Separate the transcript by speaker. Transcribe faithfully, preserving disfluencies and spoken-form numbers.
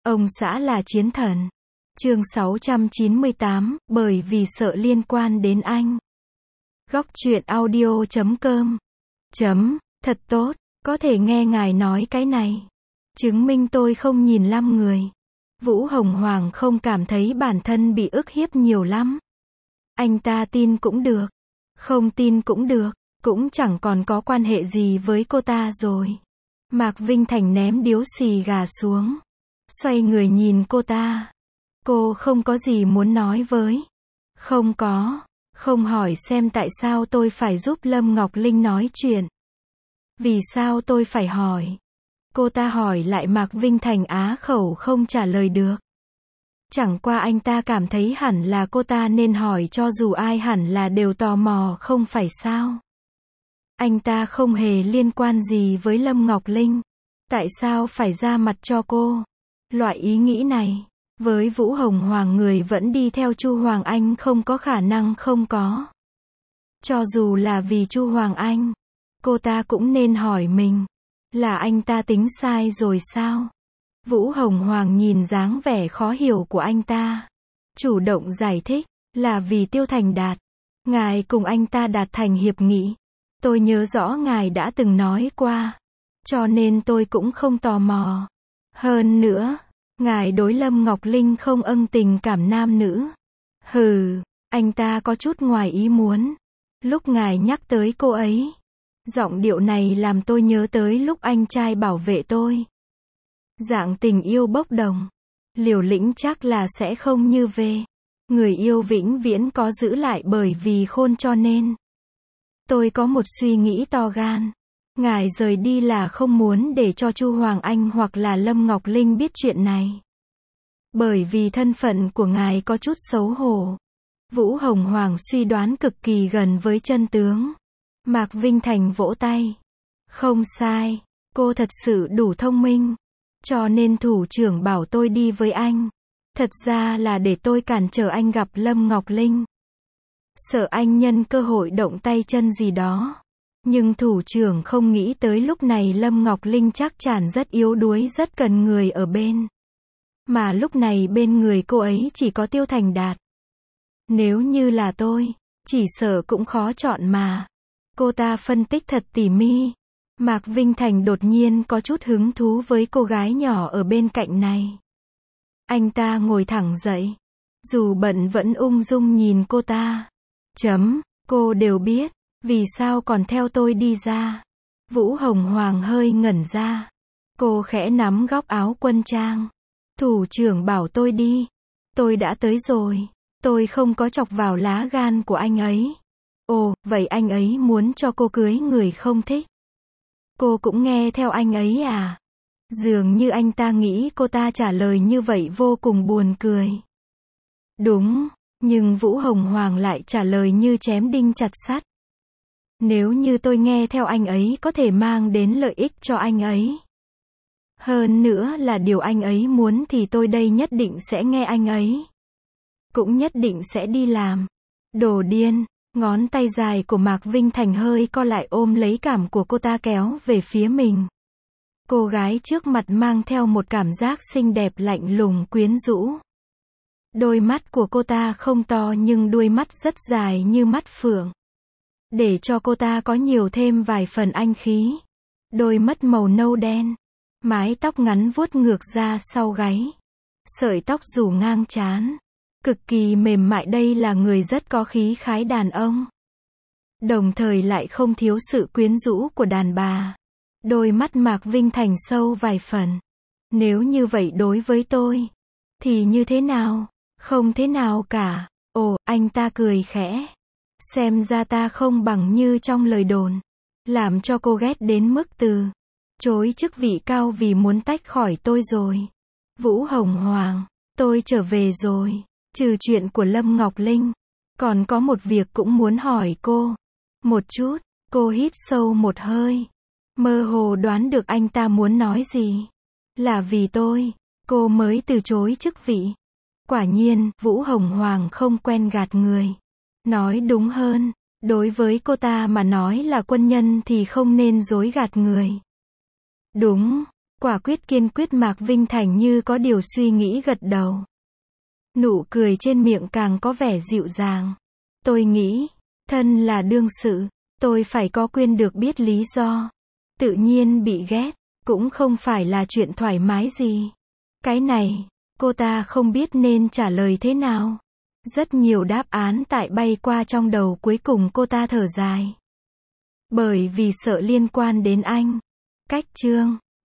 Speaker 1: Ông xã là chiến thần. Chương sáu trăm chín mươi tám, bởi vì sợ liên quan đến anh. Góc truyện audio chấm com. Chấm, thật tốt, có thể nghe ngài nói cái này. Chứng minh tôi không nhìn lăm người. Vũ Hồng Hoàng không cảm thấy bản thân bị ức hiếp nhiều lắm. Anh ta tin cũng được, không tin cũng được, cũng chẳng còn có quan hệ gì với cô ta rồi. Mạc Vinh Thành ném điếu xì gà xuống, xoay người nhìn cô ta. Cô không có gì muốn nói với. Không có, không hỏi xem tại sao tôi phải giúp Lâm Ngọc Linh nói chuyện. Vì sao tôi phải hỏi? Cô ta hỏi lại Mạc Vinh Thành á khẩu không trả lời được. Chẳng qua anh ta cảm thấy hẳn là cô ta nên hỏi, cho dù ai hẳn là đều tò mò không phải sao? Anh ta không hề liên quan gì với Lâm Ngọc Linh. Tại sao phải ra mặt cho cô? Loại ý nghĩ này, với Vũ Hồng Hoàng người vẫn đi theo Chu Hoàng Anh không có khả năng không có. Cho dù là vì Chu Hoàng Anh, cô ta cũng nên hỏi mình, là anh ta tính sai rồi sao? Vũ Hồng Hoàng nhìn dáng vẻ khó hiểu của anh ta, chủ động giải thích, là vì Tiêu Thành Đạt. Ngài cùng anh ta đạt thành hiệp nghị. Tôi nhớ rõ ngài đã từng nói qua, cho nên tôi cũng không tò mò. Hơn nữa, ngài đối Lâm Ngọc Linh không ân tình cảm nam nữ. Hừ, anh ta có chút ngoài ý muốn. Lúc ngài nhắc tới cô ấy, giọng điệu này làm tôi nhớ tới lúc anh trai bảo vệ tôi. Dạng tình yêu bốc đồng, liều lĩnh chắc là sẽ không như về. Người yêu vĩnh viễn có giữ lại bởi vì khôn cho nên. Tôi có một suy nghĩ to gan. Ngài rời đi là không muốn để cho Chu Hoàng Anh hoặc là Lâm Ngọc Linh biết chuyện này. Bởi vì thân phận của ngài có chút xấu hổ. Vũ Hồng Hoàng suy đoán cực kỳ gần với chân tướng. Mạc Vinh Thành vỗ tay. Không sai, cô thật sự đủ thông minh. Cho nên thủ trưởng bảo tôi đi với anh. Thật ra là để tôi cản trở anh gặp Lâm Ngọc Linh. Sợ anh nhân cơ hội động tay chân gì đó. Nhưng thủ trưởng không nghĩ tới lúc này Lâm Ngọc Linh chắc chắn rất yếu đuối, rất cần người ở bên. Mà lúc này bên người cô ấy chỉ có Tiêu Thành Đạt. Nếu như là tôi, chỉ sợ cũng khó chọn mà. Cô ta phân tích thật tỉ mỉ. Mạc Vinh Thành đột nhiên có chút hứng thú với cô gái nhỏ ở bên cạnh này. Anh ta ngồi thẳng dậy. Dù bận vẫn ung dung nhìn cô ta. Chấm, cô đều biết. Vì sao còn theo tôi đi ra? Vũ Hồng Hoàng hơi ngẩn ra. Cô khẽ nắm góc áo quân trang. Thủ trưởng bảo tôi đi. Tôi đã tới rồi. Tôi không có chọc vào lá gan của anh ấy. Ồ, vậy anh ấy muốn cho cô cưới người không thích. Cô cũng nghe theo anh ấy à? Dường như anh ta nghĩ cô ta trả lời như vậy vô cùng buồn cười. Đúng, nhưng Vũ Hồng Hoàng lại trả lời như chém đinh chặt sắt. Nếu như tôi nghe theo anh ấy có thể mang đến lợi ích cho anh ấy. Hơn nữa là điều anh ấy muốn thì tôi đây nhất định sẽ nghe anh ấy. Cũng nhất định sẽ đi làm. Đồ điên, ngón tay dài của Mạc Vinh Thành hơi co lại ôm lấy cảm của cô ta kéo về phía mình. Cô gái trước mặt mang theo một cảm giác xinh đẹp lạnh lùng quyến rũ. Đôi mắt của cô ta không to nhưng đuôi mắt rất dài như mắt phượng. Để cho cô ta có nhiều thêm vài phần anh khí. Đôi mắt màu nâu đen. Mái tóc ngắn vuốt ngược ra sau gáy. Sợi tóc rủ ngang trán. Cực kỳ mềm mại, đây là người rất có khí khái đàn ông. Đồng thời lại không thiếu sự quyến rũ của đàn bà. Đôi mắt Mạc Vinh Thành sâu vài phần. Nếu như vậy đối với tôi, thì như thế nào? Không thế nào cả. Ồ, anh ta cười khẽ. Xem ra ta không bằng như trong lời đồn. Làm cho cô ghét đến mức từ chối chức vị cao vì muốn tách khỏi tôi rồi. Vũ Hồng Hoàng, tôi trở về rồi. Trừ chuyện của Lâm Ngọc Linh, còn có một việc cũng muốn hỏi cô. Một chút, cô hít sâu một hơi. Mơ hồ đoán được anh ta muốn nói gì. Là vì tôi, cô mới từ chối chức vị. Quả nhiên, Vũ Hồng Hoàng không quen gạt người. Nói đúng hơn, đối với cô ta mà nói là quân nhân thì không nên dối gạt người. Đúng, Quả quyết kiên quyết Mạc Vinh Thành như có điều suy nghĩ gật đầu. Nụ cười trên miệng càng có vẻ dịu dàng. Tôi nghĩ, thân là đương sự, tôi phải có quyền được biết lý do. Tự nhiên bị ghét, cũng không phải là chuyện thoải mái gì. Cái này, cô ta không biết nên trả lời thế nào. Rất nhiều đáp án tại bay qua trong đầu, cuối cùng cô ta thở dài. Bởi vì sợ liên quan đến anh. Cách chương